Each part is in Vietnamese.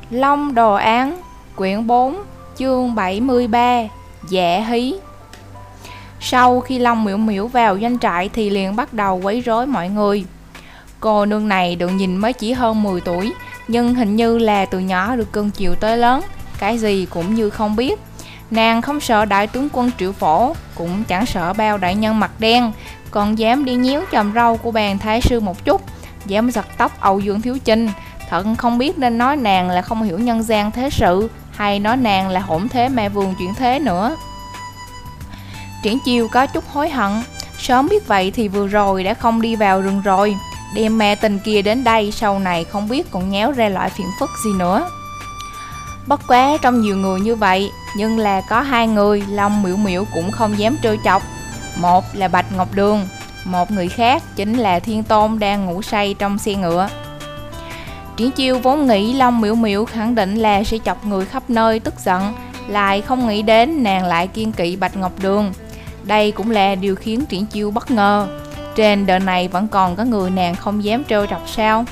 Long Đồ Án, quyển 4, chương 73, Dạ Hí. Sau khi Long Miểu Miểu vào doanh trại thì liền bắt đầu quấy rối mọi người. Cô nương này được nhìn mới chỉ hơn 10 tuổi, nhưng hình như là từ nhỏ được cưng chiều tới lớn, cái gì cũng như không biết. Nàng không sợ đại tướng quân Triệu Phổ, cũng chẳng sợ bao đại nhân mặt đen, còn dám đi nhéo chòm râu của bàn thái sư một chút, dám giật tóc Âu Dương Thiếu Chinh. Thật không biết nên nói nàng là không hiểu nhân gian thế sự, hay nói nàng là hỗn thế mẹ vườn chuyển thế nữa. Triển Chiêu có chút hối hận, sớm biết vậy thì vừa rồi đã không đi vào rừng rồi, đem mẹ tình kia đến đây, sau này không biết còn nhéo ra loại phiền phức gì nữa. Bất quá trong nhiều người như vậy, nhưng là có hai người Long Miểu Miểu cũng không dám trêu chọc. Một là Bạch Ngọc Đường, một người khác chính là Thiên Tôn đang ngủ say trong xe ngựa. Triển Chiêu vốn nghĩ Long Miểu Miểu khẳng định là sẽ chọc người khắp nơi tức giận, lại không nghĩ đến nàng lại kiên kỵ Bạch Ngọc Đường. Đây cũng là điều khiến Triển Chiêu bất ngờ. Trên đời này vẫn còn có người nàng không dám trêu chọc sao?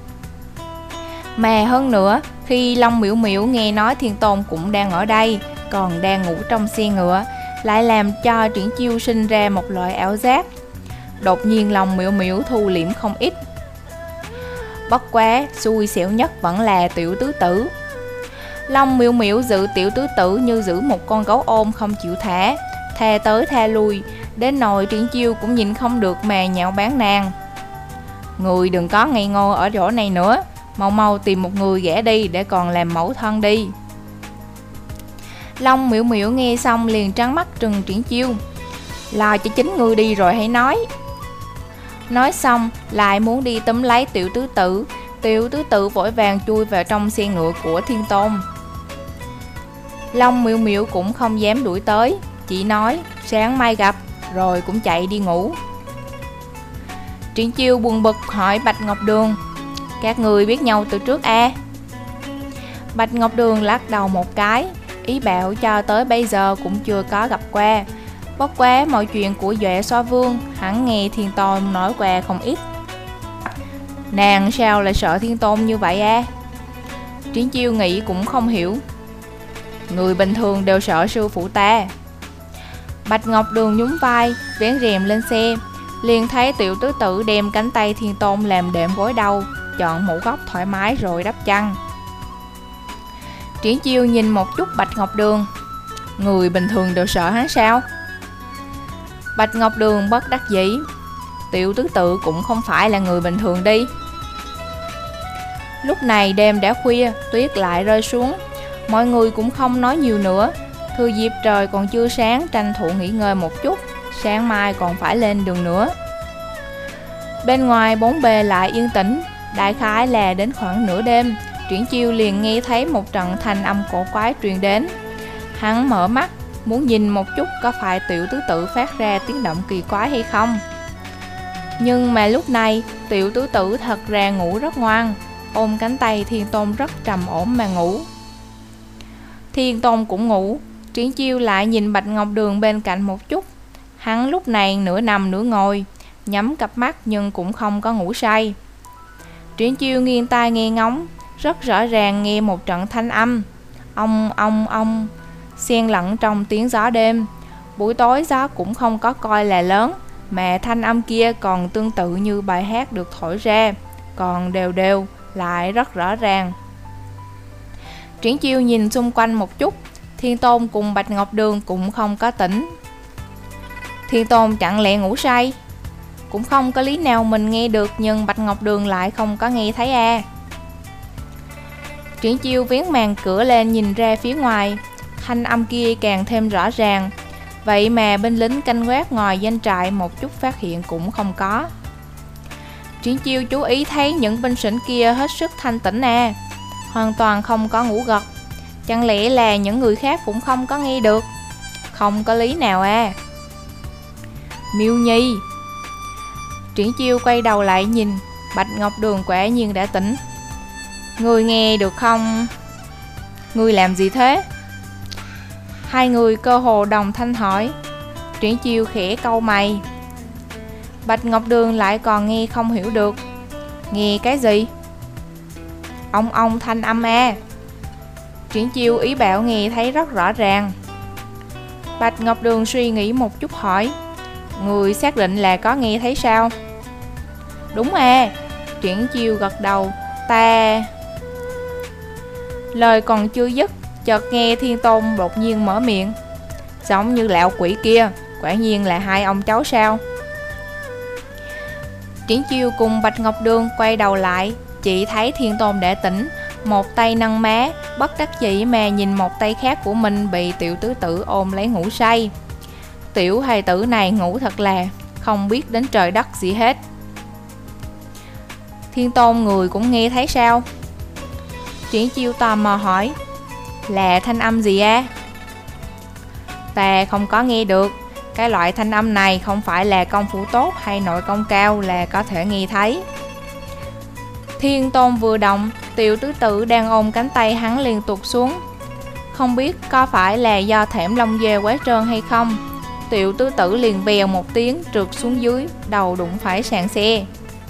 Mà hơn nữa, khi Long Miểu Miểu nghe nói Thiên Tôn cũng đang ở đây, còn đang ngủ trong xe ngựa, lại làm cho Triển Chiêu sinh ra một loại ảo giác. Đột nhiên Long Miểu Miểu thu liễm không ít. Bất quá, xui xẻo nhất vẫn là Tiểu Tứ Tử. Long Miểu Miểu giữ Tiểu Tứ Tử như giữ một con gấu ôm không chịu thả, tha tới tha lui, đến nỗi Triển Chiêu cũng nhìn không được mà nhạo báng nàng. Người đừng có ngây ngô ở chỗ này nữa, mau mau tìm một người gả đi để còn làm mẫu thân đi. Long Miểu Miểu nghe xong liền trắng mắt trừng Triển Chiêu. Lo cho chính ngươi đi rồi hãy nói. Nói xong lại muốn đi túm lấy Tiểu Tứ Tử. Tiểu Tứ Tử vội vàng chui vào trong xe ngựa của Thiên Tôn. Long Miểu Miểu cũng không dám đuổi tới, chỉ nói sáng mai gặp, rồi cũng chạy đi ngủ. Triển Chiêu buồn bực hỏi Bạch Ngọc Đường, các người biết nhau từ trước à? Bạch Ngọc Đường lắc đầu một cái, ý bảo cho tới bây giờ cũng chưa có gặp qua. Bất quá mọi chuyện của Duệ So Vương hắn nghe Thiên Tôn nói qua không ít. Nàng sao lại sợ Thiên Tôn như vậy à? Triển Chiêu nghĩ cũng không hiểu. Người bình thường đều sợ sư phụ ta. Bạch Ngọc Đường nhún vai, vén rèm lên xe, liền thấy Tiểu Tứ Tử đem cánh tay Thiên Tôn làm đệm gối đầu, chọn một góc thoải mái rồi đắp chăn. Triển Chiêu nhìn một chút Bạch Ngọc Đường. Người bình thường đều sợ hắn sao? Bạch Ngọc Đường bất đắc dĩ. Tiểu Tứ Tử cũng không phải là người bình thường đi. Lúc này đêm đã khuya, tuyết lại rơi xuống. Mọi người cũng không nói nhiều nữa. Thừa dịp trời còn chưa sáng, tranh thủ nghỉ ngơi một chút, sáng mai còn phải lên đường nữa. Bên ngoài bốn bề lại yên tĩnh. Đại khái là đến khoảng nửa đêm, Triển Chiêu liền nghe thấy một trận thanh âm cổ quái truyền đến. Hắn mở mắt, muốn nhìn một chút có phải Tiểu Tứ Tử phát ra tiếng động kỳ quái hay không. Nhưng mà lúc này, Tiểu Tứ Tử thật ra ngủ rất ngoan, ôm cánh tay Thiên Tôn rất trầm ổn mà ngủ. Thiên Tôn cũng ngủ, Triển Chiêu lại nhìn Bạch Ngọc Đường bên cạnh một chút. Hắn lúc này nửa nằm nửa ngồi, nhắm cặp mắt nhưng cũng không có ngủ say. Triển Chiêu nghiêng tai nghe ngóng, rất rõ ràng nghe một trận thanh âm ông xen lẫn trong tiếng gió đêm. Buổi tối gió cũng không có coi là lớn, mà thanh âm kia còn tương tự như bài hát được thổi ra, còn đều đều, lại rất rõ ràng. Triển Chiêu nhìn xung quanh một chút, Thiên Tôn cùng Bạch Ngọc Đường cũng không có tỉnh. Thiên Tôn chẳng lẽ ngủ say? Cũng không có lý nào mình nghe được, nhưng Bạch Ngọc Đường lại không có nghe thấy à. Triển Chiêu vén màn cửa lên nhìn ra phía ngoài, thanh âm kia càng thêm rõ ràng. Vậy mà binh lính canh gác ngoài doanh trại một chút phát hiện cũng không có. Triển Chiêu chú ý thấy những binh sĩ kia hết sức thanh tĩnh à, hoàn toàn không có ngủ gật. Chẳng lẽ là những người khác cũng không có nghe được? Không có lý nào à. Miêu Nhi. Triển Chiêu quay đầu lại nhìn, Bạch Ngọc Đường quả nhiên đã tỉnh. Người nghe được không? Người làm gì thế? Hai người cơ hồ đồng thanh hỏi. Triển Chiêu khẽ cau mày. Bạch Ngọc Đường lại còn nghe không hiểu được. Nghe cái gì? Ông thanh âm à. Triển Chiêu ý bảo nghe thấy rất rõ ràng. Bạch Ngọc Đường suy nghĩ một chút hỏi, người xác định là có nghe thấy sao? Đúng à, Triển Chiêu gật đầu, ta... Lời còn chưa dứt, chợt nghe Thiên Tôn đột nhiên mở miệng, giống như lão quỷ kia, quả nhiên là hai ông cháu sao? Triển Chiêu cùng Bạch Ngọc Đường quay đầu lại, chỉ thấy Thiên Tôn đã tỉnh, một tay nâng má, bất đắc dĩ mà nhìn một tay khác của mình bị tiểu tứ tử ôm lấy ngủ say. Tiểu hài tử này ngủ thật là không biết đến trời đất gì hết. Thiên Tôn người cũng nghe thấy sao? Triển Chiêu tò mò hỏi, là thanh âm gì á? Ta không có nghe được. Cái loại thanh âm này không phải là công phu tốt hay nội công cao là có thể nghe thấy. Thiên Tôn vừa động, tiểu tứ tử đang ôm cánh tay hắn liền tụt xuống. Không biết có phải là do thảm lông dê quá trơn hay không, tiểu tứ tử liền bèo một tiếng trượt xuống dưới, đầu đụng phải sàn xe.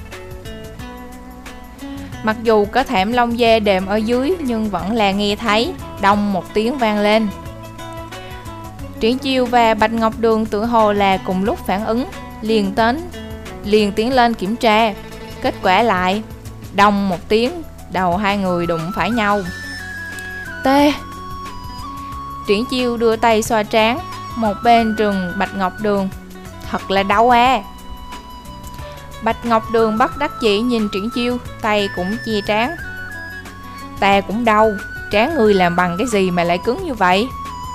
Mặc dù có thảm lông dê đệm ở dưới nhưng vẫn là nghe thấy đong một tiếng vang lên. Triển Chiêu và Bạch Ngọc Đường tự hồ là cùng lúc phản ứng, liền tiến lên kiểm tra. Kết quả lại đong một tiếng, đầu hai người đụng phải nhau. Tê! Triển Chiêu đưa tay xoa trán, một bên trừng Bạch Ngọc Đường, thật là đau à. Bạch Ngọc Đường bất đắc dĩ nhìn Triển Chiêu, tay cũng chia trán. Ta cũng đau, trán ngươi làm bằng cái gì mà lại cứng như vậy?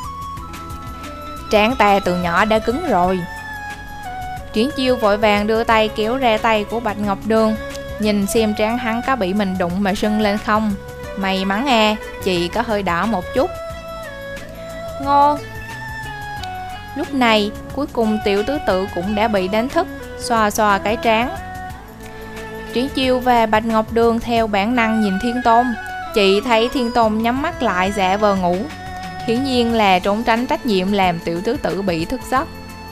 Trán ta từ nhỏ đã cứng rồi. Triển Chiêu vội vàng đưa tay kéo ra tay của Bạch Ngọc Đường, nhìn xem trán hắn có bị mình đụng mà sưng lên không. May mắn à, chị có hơi đỏ một chút. Ngô! Lúc này cuối cùng tiểu tứ tự cũng đã bị đánh thức, xoa xoa cái trán. Triển Chiêu và Bạch Ngọc Đường theo bản năng nhìn Thiên Tôn. Chị thấy Thiên Tôn nhắm mắt lại giả vờ ngủ, hiển nhiên là trốn tránh trách nhiệm làm tiểu tứ tử bị thức giấc.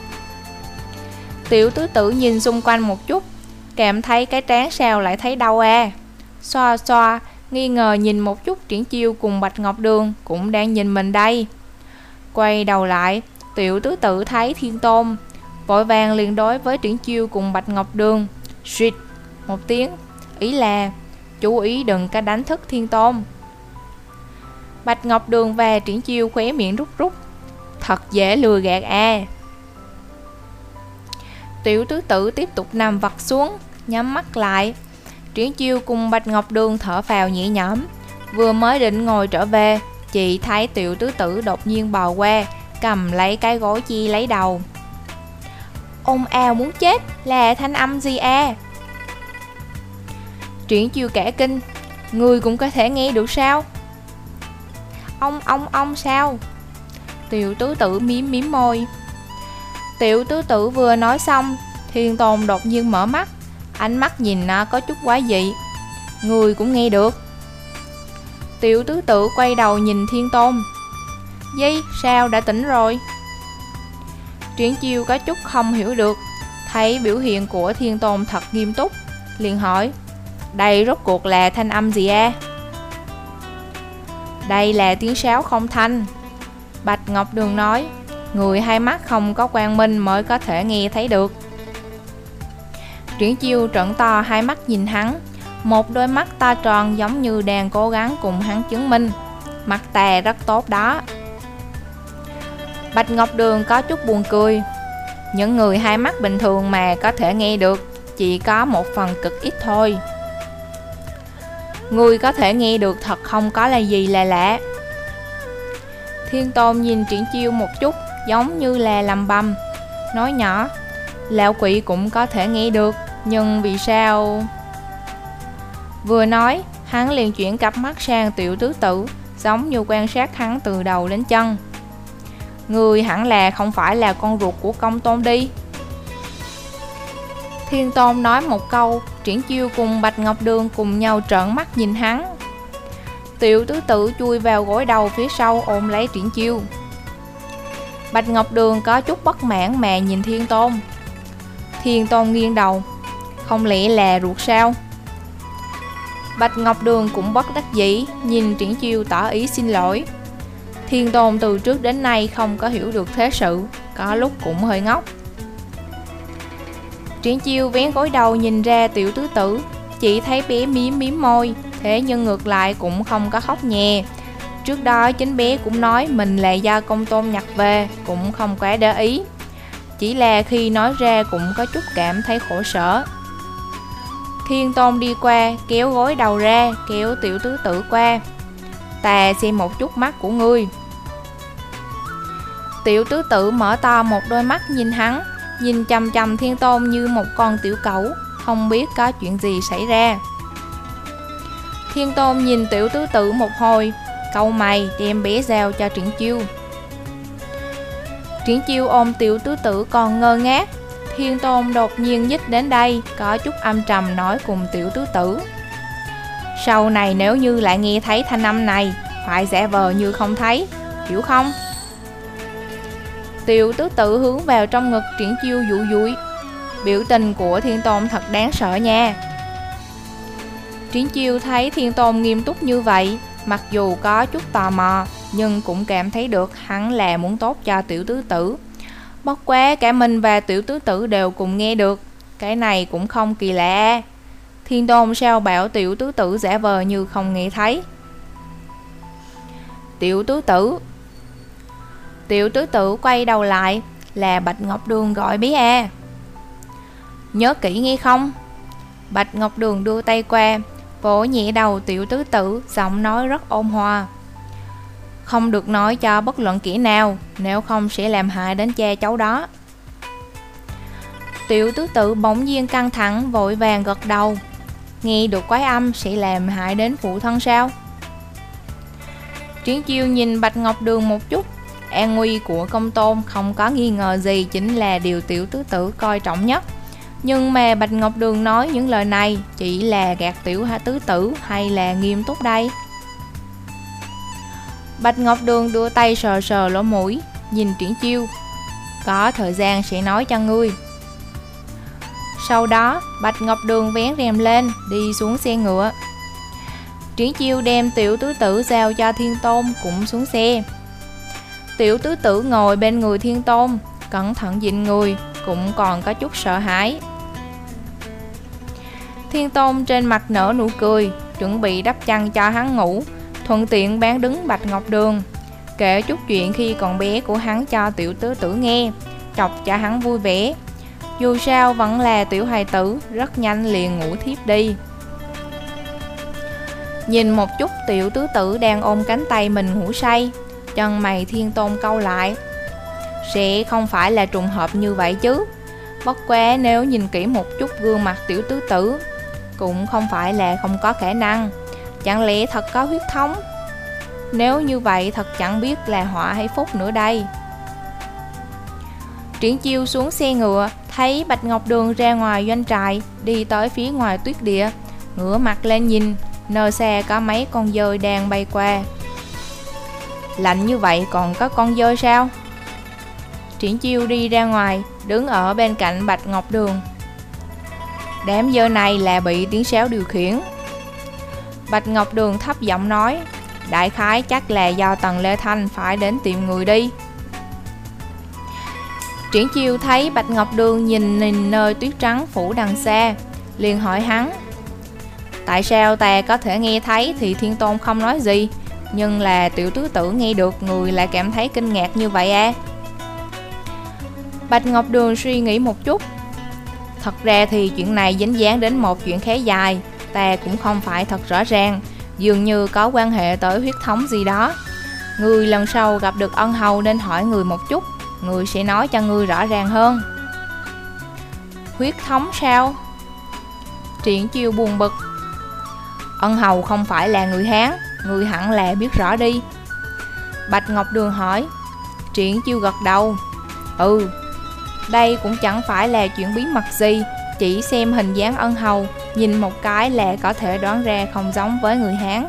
Tiểu tứ tử nhìn xung quanh một chút, cảm thấy cái trán sao lại thấy đau à. Xoa xoa, nghi ngờ nhìn một chút Triển Chiêu cùng Bạch Ngọc Đường cũng đang nhìn mình đây. Quay đầu lại, tiểu tứ tử thấy Thiên Tôn, vội vàng liền đối với Triển Chiêu cùng Bạch Ngọc Đường suýt một tiếng, ý là chú ý đừng có đánh thức Thiên Tôn. Bạch Ngọc Đường và Triển Chiêu khóe miệng rút rút, thật dễ lừa gạt à. Tiểu tứ tử tiếp tục nằm vật xuống, nhắm mắt lại. Triển Chiêu cùng Bạch Ngọc Đường thở phào nhẹ nhõm, vừa mới định ngồi trở về, chị thấy tiểu tứ tử đột nhiên bò qua, cầm lấy cái gối chi lấy đầu. Ồn ào muốn chết, là thanh âm gì à? Triển Chiêu cả kinh, người cũng có thể nghe được sao? Ông sao? Tiểu tứ tử mím môi. Tiểu tứ tử vừa nói xong, Thiên Tôn đột nhiên mở mắt, ánh mắt nhìn nó có chút quá dị. Người cũng nghe được. Tiểu tứ tử quay đầu nhìn Thiên Tôn. Di, sao đã tỉnh rồi? Triển Chiêu có chút không hiểu được, thấy biểu hiện của Thiên Tôn thật nghiêm túc, liền hỏi, đây rốt cuộc là thanh âm gì à? Đây là tiếng sáo không thanh. Bạch Ngọc Đường nói, người hai mắt không có quang minh mới có thể nghe thấy được. Triển Chiêu trợn to hai mắt nhìn hắn, một đôi mắt to tròn giống như đang cố gắng cùng hắn chứng minh, mặt ta rất tốt đó. Bạch Ngọc Đường có chút buồn cười, những người hai mắt bình thường mà có thể nghe được chỉ có một phần cực ít thôi. Người có thể nghe được thật không có là gì là lạ. Thiên Tôn nhìn Triển Chiêu một chút, giống như là lầm bầm, nói nhỏ, lão quỷ cũng có thể nghe được, nhưng vì sao? Vừa nói, hắn liền chuyển cặp mắt sang tiểu tứ tử, giống như quan sát hắn từ đầu đến chân. Người hẳn là không phải là con ruột của Công Tôn đi. Thiên Tôn nói một câu, Triển Chiêu cùng Bạch Ngọc Đường cùng nhau trợn mắt nhìn hắn. Tiểu tứ tử chui vào gối đầu phía sau ôm lấy Triển Chiêu. Bạch Ngọc Đường có chút bất mãn mà nhìn Thiên Tôn. Thiên Tôn nghiêng đầu, không lẽ là ruột sao? Bạch Ngọc Đường cũng bất đắc dĩ, nhìn Triển Chiêu tỏ ý xin lỗi. Thiên Tôn từ trước đến nay không có hiểu được thế sự, có lúc cũng hơi ngốc. Triển Chiêu vén gối đầu nhìn ra Tiểu Tứ Tử, chỉ thấy bé mím môi, thế nhưng ngược lại cũng không có khóc nhè. Trước đó chính bé cũng nói mình là do Công Tôn nhặt về, cũng không quá để ý. Chỉ là khi nói ra cũng có chút cảm thấy khổ sở. Thiên Tôn đi qua, kéo gối đầu ra, kéo Tiểu Tứ Tử qua. Ta xem một chút mắt của ngươi. Tiểu Tứ Tử mở to một đôi mắt nhìn hắn, nhìn chằm chằm Thiên Tôn như một con tiểu cẩu, không biết có chuyện gì xảy ra. Thiên Tôn nhìn Tiểu Tứ Tử một hồi, cau mày đem bé giao cho Triển Chiêu. Triển Chiêu ôm Tiểu Tứ Tử còn ngơ ngác. Thiên Tôn đột nhiên nhích đến đây, có chút âm trầm nói cùng Tiểu Tứ Tử: sau này nếu như lại nghe thấy thanh âm này, phải giả vờ như không thấy, hiểu không? Tiểu Tứ Tử hướng vào trong ngực Triển Chiêu dụi dụi. Biểu tình của Thiên Tôn thật đáng sợ nha. Triển Chiêu thấy Thiên Tôn nghiêm túc như vậy, mặc dù có chút tò mò, nhưng cũng cảm thấy được hắn là muốn tốt cho Tiểu Tứ Tử. Bất quá cả mình và Tiểu Tứ Tử đều cùng nghe được, cái này cũng không kỳ lạ. Thiên Tôn sao bảo Tiểu Tứ Tử giả vờ như không nghe thấy? Tiểu Tứ Tử. Tiểu Tứ Tử quay đầu lại, là Bạch Ngọc Đường gọi bé à. Nhớ kỹ nghe không? Bạch Ngọc Đường đưa tay qua, vỗ nhẹ đầu Tiểu Tứ Tử, giọng nói rất ôn hòa. Không được nói cho bất luận kẻ nào, nếu không sẽ làm hại đến cha cháu đó. Tiểu Tứ Tử bỗng nhiên căng thẳng, vội vàng gật đầu. Nghe được quái âm sẽ làm hại đến phụ thân sao? Triển Chiêu nhìn Bạch Ngọc Đường một chút. An nguy của Công Tôn không có nghi ngờ gì chính là điều Tiểu Tứ Tử coi trọng nhất. Nhưng mà Bạch Ngọc Đường nói những lời này chỉ là gạt Tiểu Tứ Tử hay là nghiêm túc đây? Bạch Ngọc Đường đưa tay sờ sờ lỗ mũi, nhìn Triển Chiêu. Có thời gian sẽ nói cho ngươi. Sau đó Bạch Ngọc Đường vén rèm lên, đi xuống xe ngựa. Triển Chiêu đem Tiểu Tứ Tử giao cho Thiên Tôn, cũng xuống xe. Tiểu Tứ Tử ngồi bên người Thiên Tôn, cẩn thận nhìn người, cũng còn có chút sợ hãi. Thiên Tôn trên mặt nở nụ cười, chuẩn bị đắp chăn cho hắn ngủ, thuận tiện bán đứng Bạch Ngọc Đường, kể chút chuyện khi còn bé của hắn cho Tiểu Tứ Tử nghe, chọc cho hắn vui vẻ. Dù sao vẫn là tiểu hài tử, rất nhanh liền ngủ thiếp đi. Nhìn một chút Tiểu Tứ Tử đang ôm cánh tay mình ngủ say, chân mày Thiên Tôn cau lại. Sẽ không phải là trùng hợp như vậy chứ? Bất quá nếu nhìn kỹ một chút gương mặt Tiểu Tứ Tử, cũng không phải là không có khả năng. Chẳng lẽ thật có huyết thống? Nếu như vậy thật chẳng biết là họa hay phúc nữa đây. Triển Chiêu xuống xe ngựa, thấy Bạch Ngọc Đường ra ngoài doanh trại, đi tới phía ngoài tuyết địa, ngửa mặt lên nhìn, nơi xa có mấy con dơi đang bay qua. Lạnh như vậy còn có con dơi sao? Triển Chiêu đi ra ngoài, đứng ở bên cạnh Bạch Ngọc Đường. Đám dơi này là bị tiếng sáo điều khiển. Bạch Ngọc Đường thấp giọng nói, đại khái chắc là do Tần Lê Thanh phải đến tìm người đi. Triển Chiêu thấy Bạch Ngọc Đường nhìn nơi tuyết trắng phủ đằng xa, liền hỏi hắn, tại sao ta có thể nghe thấy thì Thiên Tôn không nói gì, nhưng là Tiểu Tứ Tử nghe được, người lại cảm thấy kinh ngạc như vậy à? Bạch Ngọc Đường suy nghĩ một chút. Thật ra thì chuyện này dính dáng đến một chuyện khá dài, ta cũng không phải thật rõ ràng, dường như có quan hệ tới huyết thống gì đó. Người lần sau gặp được ân hầu nên hỏi người một chút, người sẽ nói cho người rõ ràng hơn. Huyết thống sao? Triển Chiêu buồn bực. Ân hầu không phải là người Hán, người hẳn là biết rõ đi. Bạch Ngọc Đường hỏi. Triển Chiêu gật đầu. Ừ, đây cũng chẳng phải là chuyện bí mật gì, chỉ xem hình dáng ân hầu, nhìn một cái là có thể đoán ra không giống với người Hán.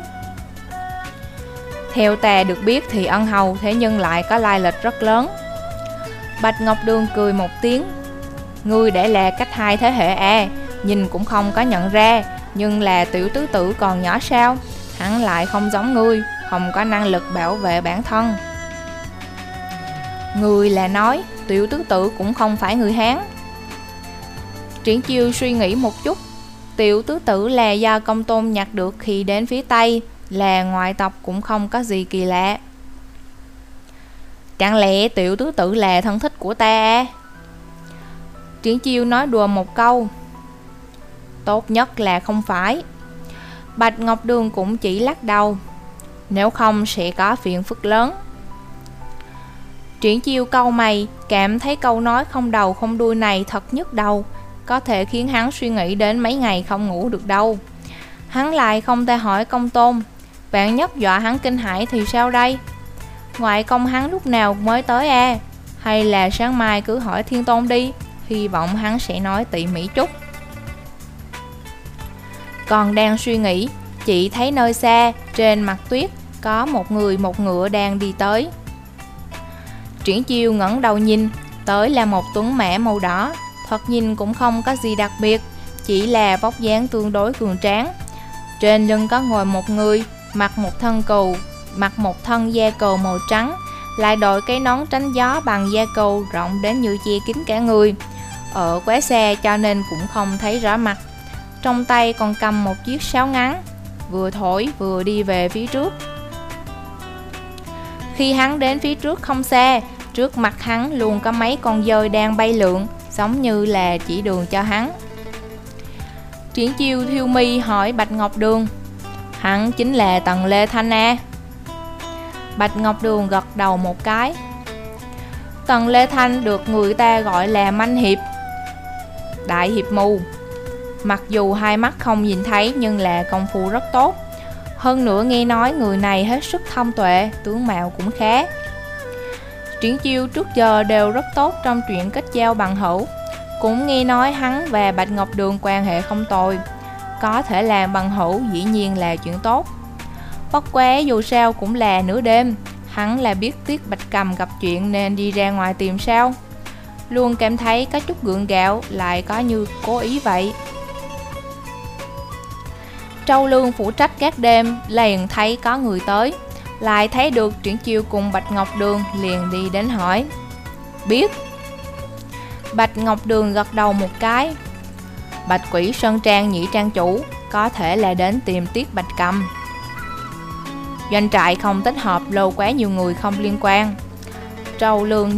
Theo ta được biết thì ân hầu thế nhưng lại có lai lịch rất lớn. Bạch Ngọc Đường cười một tiếng. Ngươi để là cách hai thế hệ à, nhìn cũng không có nhận ra, Nhưng là Tiểu tứ tử còn nhỏ sao? Hắn lại không giống ngươi, không có năng lực bảo vệ bản thân. Ngươi là nói Tiểu tứ tử cũng không phải người Hán. Triển Chiêu suy nghĩ một chút. Tiểu tứ tử là do Công Tôn nhặt được khi đến phía Tây, là ngoại tộc cũng không có gì kỳ lạ. Chẳng lẽ Tiểu tứ tử là thân thích của ta à? Triển Chiêu nói đùa một câu. Tốt nhất là không phải. Bạch Ngọc Đường cũng chỉ lắc đầu. Nếu không sẽ có phiền phức lớn. Triển Chiêu cau mày, cảm thấy câu nói không đầu không đuôi này thật nhức đầu, có thể khiến hắn suy nghĩ đến mấy ngày không ngủ được đâu. Hắn lại không thể hỏi Công Tôn, vạn nhất dọa hắn kinh hãi thì sao đây? Ngoại công hắn lúc nào mới tới à? Hay là sáng mai cứ hỏi Thiên Tôn đi, hy vọng hắn sẽ nói tỉ mỉ chút. Còn đang suy nghĩ, chỉ thấy nơi xa, trên mặt tuyết, có một người một ngựa đang đi tới. Triển Chiêu ngẩng đầu nhìn, tới là một tuấn mã màu đỏ, thật nhìn cũng không có gì đặc biệt, chỉ là vóc dáng tương đối cường tráng. Trên lưng có ngồi một người, mặc một thân da cừu màu trắng, lại đội cái nón tránh gió bằng da cừu rộng đến như che kín cả người. Ở quá xa cho nên cũng không thấy rõ mặt. Trong tay còn cầm một chiếc sáo ngắn, vừa thổi vừa đi về phía trước. Khi hắn đến phía trước không xa, trước mặt hắn luôn có mấy con dơi đang bay lượn, giống như là chỉ đường cho hắn. Triển Chiêu thiêu mi hỏi Bạch Ngọc Đường, hắn chính là Tần Lê Thanh à? Bạch Ngọc Đường gật đầu một cái. Tần Lê Thanh được người ta gọi là manh hiệp, đại hiệp mù. Mặc dù hai mắt không nhìn thấy nhưng là công phu rất tốt. Hơn nữa nghe nói người này hết sức thông tuệ, tướng mạo cũng khá. Triển Chiêu trước giờ đều rất tốt trong chuyện kết giao bằng hữu, cũng nghe nói hắn và Bạch Ngọc Đường quan hệ không tồi. Có thể làm bằng hữu dĩ nhiên là chuyện tốt. Bất quá dù sao cũng là nửa đêm, hắn là biết Tiết Bạch Cầm gặp chuyện nên đi ra ngoài tìm sao. Luôn cảm thấy có chút gượng gạo, lại có như cố ý vậy. Trâu Lương phụ trách gác đêm liền thấy có người tới, lại thấy được Triển Chiêu cùng Bạch Ngọc Đường liền đi đến hỏi. Biết. Bạch Ngọc Đường gật đầu một cái. Bạch Quỷ Sơn Trang nhị trang chủ có thể là đến tìm Tiết Bạch Cầm. Doanh trại không thích hợp, lâu quá nhiều người không liên quan. Trâu Lương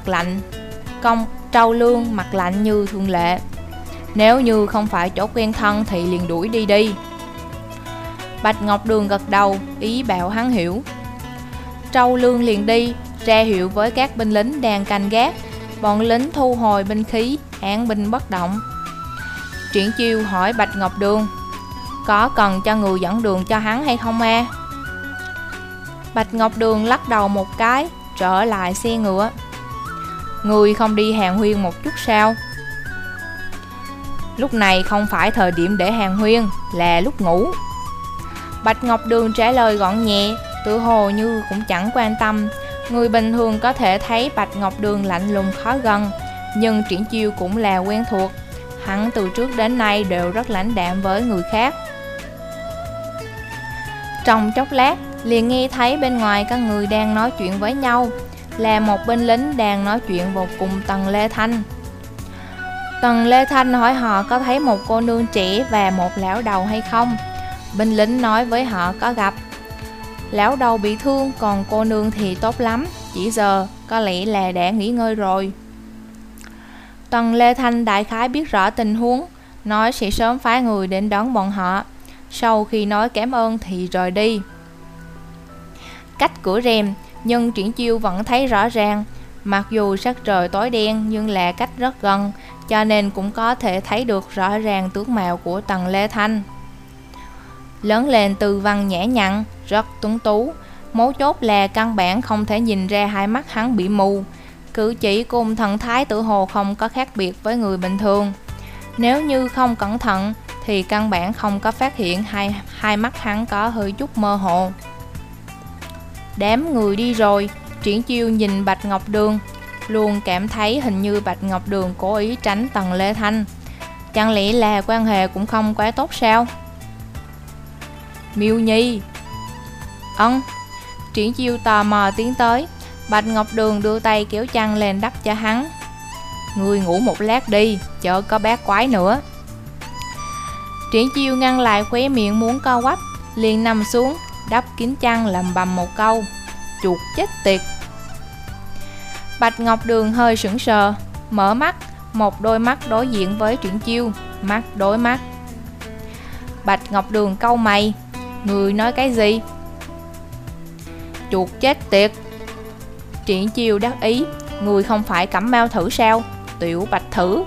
mặt lạnh như thường lệ. Nếu như không phải chỗ quen thân thì liền đuổi đi. Bạch Ngọc Đường gật đầu, ý bảo hắn hiểu. Trâu Lương liền đi, ra hiệu với các binh lính đang canh gác. Bọn lính thu hồi binh khí, án binh bất động. Triển Chiêu hỏi Bạch Ngọc Đường, có cần cho người dẫn đường cho hắn hay không à? Bạch Ngọc Đường lắc đầu một cái, trở lại xe ngựa. Người không đi hàng huyên một chút sao? Lúc này không phải thời điểm để hàng huyên, là lúc ngủ. Bạch Ngọc Đường trả lời gọn nhẹ, tự hồ như cũng chẳng quan tâm. Người bình thường có thể thấy Bạch Ngọc Đường lạnh lùng khó gần, nhưng Triển Chiêu cũng là quen thuộc. Hắn từ trước đến nay đều rất lãnh đạm với người khác. Trong chốc lát, liền nghe thấy bên ngoài có người đang nói chuyện với nhau, là một binh lính đang nói chuyện vô cùng Tần Lê Thanh. Tần Lê Thanh hỏi họ có thấy một cô nương trẻ và một lão đầu hay không. Binh lính nói với họ có gặp. Lão đầu bị thương, còn cô nương thì tốt lắm, chỉ giờ có lẽ là đã nghỉ ngơi rồi. Tần Lê Thanh đại khái biết rõ tình huống, nói sẽ sớm phái người đến đón bọn họ. Sau khi nói cảm ơn thì rời đi. Cách cửa rèm, nhưng Triển Chiêu vẫn thấy rõ ràng. Mặc dù sắc trời tối đen nhưng là cách rất gần, cho nên cũng có thể thấy được rõ ràng tướng mạo của Tần Lê Thanh. Lớn lên từ văn nhã nhặn, rất tuấn tú. Mấu chốt là căn bản không thể nhìn ra hai mắt hắn bị mù. Cử chỉ cùng thần thái tự hồ không có khác biệt với người bình thường. Nếu như không cẩn thận thì căn bản không có phát hiện hai mắt hắn có hơi chút mơ hồ. Đám người đi rồi, Triển Chiêu nhìn Bạch Ngọc Đường, luôn cảm thấy hình như Bạch Ngọc Đường cố ý tránh Tần Lê Thanh. Chẳng lẽ là quan hệ cũng không quá tốt sao? Miêu Nhi. Triển Chiêu tò mò tiến tới. Bạch Ngọc Đường đưa tay kéo chăn lên đắp cho hắn. Ngươi ngủ một lát đi, chớ có bát quái nữa. Triển Chiêu ngăn lại khóe miệng muốn co quắp, liền nằm xuống, đắp kín chăn lầm bầm một câu: chuột chết tiệt. Bạch Ngọc Đường hơi sững sờ, mở mắt, một đôi mắt đối diện với Triển Chiêu, mắt đối mắt. Bạch Ngọc Đường cau mày: ngươi nói cái gì? Chuột chết tiệt. Triển Chiêu đắc ý: ngươi không phải Cẩm Mao Thử sao? Tiểu Bạch Thử.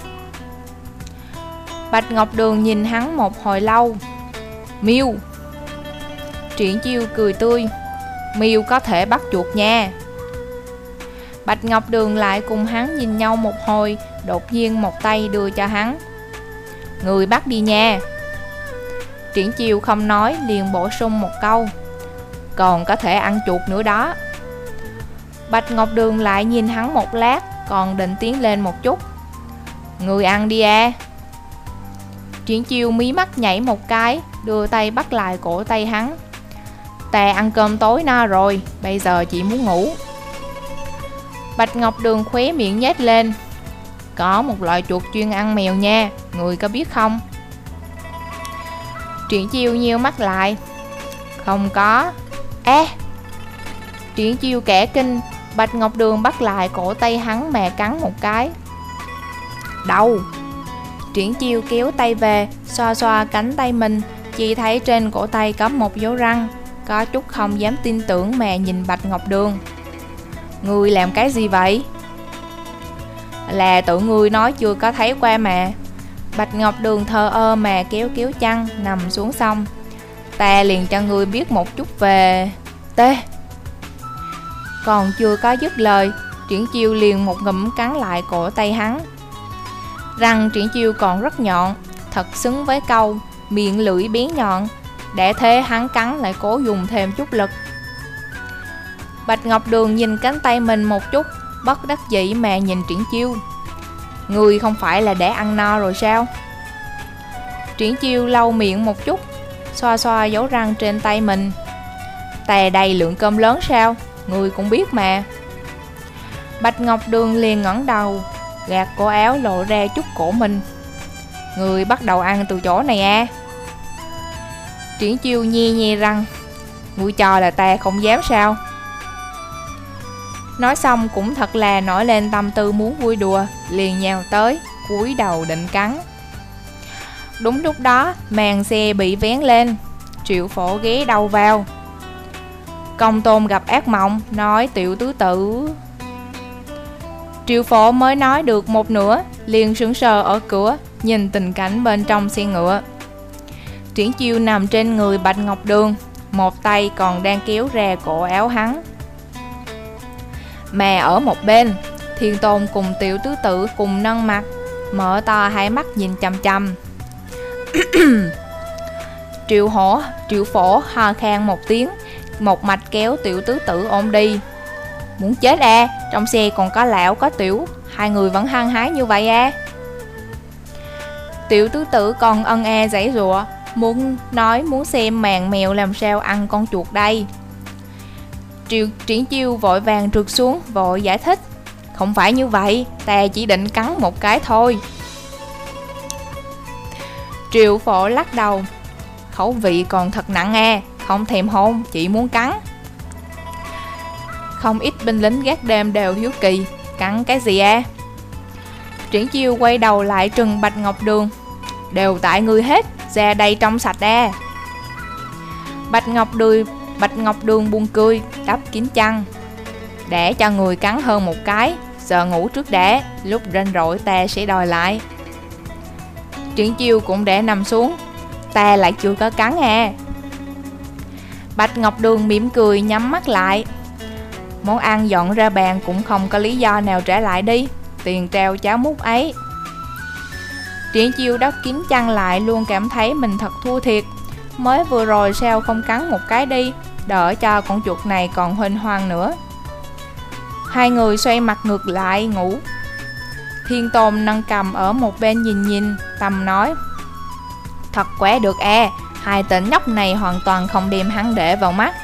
Bạch Ngọc Đường nhìn hắn một hồi lâu. Miêu. Triển Chiêu cười tươi: miêu có thể bắt chuột nha. Bạch Ngọc Đường lại cùng hắn nhìn nhau một hồi, đột nhiên một tay đưa cho hắn. Người bắt đi nha. Triển Chiêu không nói, liền bổ sung một câu: còn có thể ăn chuột nữa đó. Bạch Ngọc Đường lại nhìn hắn một lát, còn định tiến lên một chút. Người ăn đi à. Triển Chiêu mí mắt nhảy một cái, đưa tay bắt lại cổ tay hắn. Ta ăn cơm tối no rồi, bây giờ chỉ muốn ngủ. Bạch Ngọc Đường khóe miệng nhếch lên. Có một loại chuột chuyên ăn mèo nha, người có biết không? Triển Chiêu nheo mắt lại. Không có. Triển Chiêu kẻ kinh. Bạch Ngọc Đường bắt lại cổ tay hắn mà cắn một cái. Đau. Triển Chiêu kéo tay về, xoa xoa cánh tay mình, chỉ thấy trên cổ tay có một dấu răng, có chút không dám tin tưởng mà nhìn Bạch Ngọc Đường. Ngươi làm cái gì vậy? Là tự ngươi nói chưa có thấy qua mà. Bạch Ngọc Đường thờ ơ mà kéo kéo chăn, nằm xuống xong. Ta liền cho ngươi biết một chút về... Còn chưa có dứt lời, Triển Chiêu liền một ngụm cắn lại cổ tay hắn. Răng Triển Chiêu còn rất nhọn, thật xứng với câu miệng lưỡi bén nhọn. Để thế hắn cắn lại cố dùng thêm chút lực. Bạch Ngọc Đường nhìn cánh tay mình một chút, bất đắc dĩ mà nhìn Triển Chiêu. Người không phải là để ăn no rồi sao? Triển Chiêu lau miệng một chút, xoa xoa dấu răng trên tay mình. Ta đầy lượng cơm lớn sao? Người cũng biết mà. Bạch Ngọc Đường liền ngẩng đầu, gạt cổ áo lộ ra chút cổ mình. Người bắt đầu ăn từ chỗ này à? Triển Chiêu nhe nhe răng. Ngươi cho là ta không dám sao? Nói xong cũng thật là nổi lên tâm tư muốn vui đùa, liền nhào tới, cúi đầu định cắn. Đúng lúc đó màn xe bị vén lên, Triệu Phổ ghé đầu vào. Công Tôn gặp ác mộng, nói tiểu tứ tử. Triệu Phổ mới nói được một nửa, liền sững sờ ở cửa, nhìn tình cảnh bên trong xe ngựa. Triển Chiêu nằm trên người Bạch Ngọc Đường, một tay còn đang kéo ra cổ áo hắn. Mà ở một bên, Thiên Tôn cùng tiểu tứ tử cùng nâng mặt, mở to hai mắt nhìn chằm chằm. Triệu Phổ ho khan một tiếng, một mạch kéo tiểu tứ tử ôm đi. Muốn chết à, trong xe còn có lão có tiểu, hai người vẫn hăng hái như vậy à? Tiểu tứ tử còn ân e giãy giụa, muốn xem màn mèo làm sao ăn con chuột đây. Triển Chiêu vội vàng trượt xuống, vội giải thích. Không phải như vậy, ta chỉ định cắn một cái thôi. Triệu Phổ lắc đầu. Khẩu vị còn thật nặng à, không thèm hôn, chỉ muốn cắn. Không ít binh lính gác đêm đều hiếu kỳ. Cắn cái gì à? Triển Chiêu quay đầu lại trừng Bạch Ngọc Đường. Đều tại ngươi hết, ra đây trong sạch à. Bạch Ngọc Đường buông cười, đắp kín chăn. Để cho người cắn hơn một cái, giờ ngủ trước đã, lúc rảnh rỗi ta sẽ đòi lại. Triển Chiêu cũng để nằm xuống. Ta lại chưa có cắn à. Bạch Ngọc Đường mỉm cười nhắm mắt lại. Món ăn dọn ra bàn cũng không có lý do nào trả lại đi, tiền treo cháo múc ấy. Triển Chiêu đắp kín chăn lại, luôn cảm thấy mình thật thua thiệt. Mới vừa rồi sao không cắn một cái đi, đỡ cho con chuột này còn huênh hoang nữa. Hai người xoay mặt ngược lại ngủ. Thiên Tôn nâng cầm ở một bên nhìn, tầm nói. Thật quá được à, Hai tên nhóc này hoàn toàn không đem hắn để vào mắt.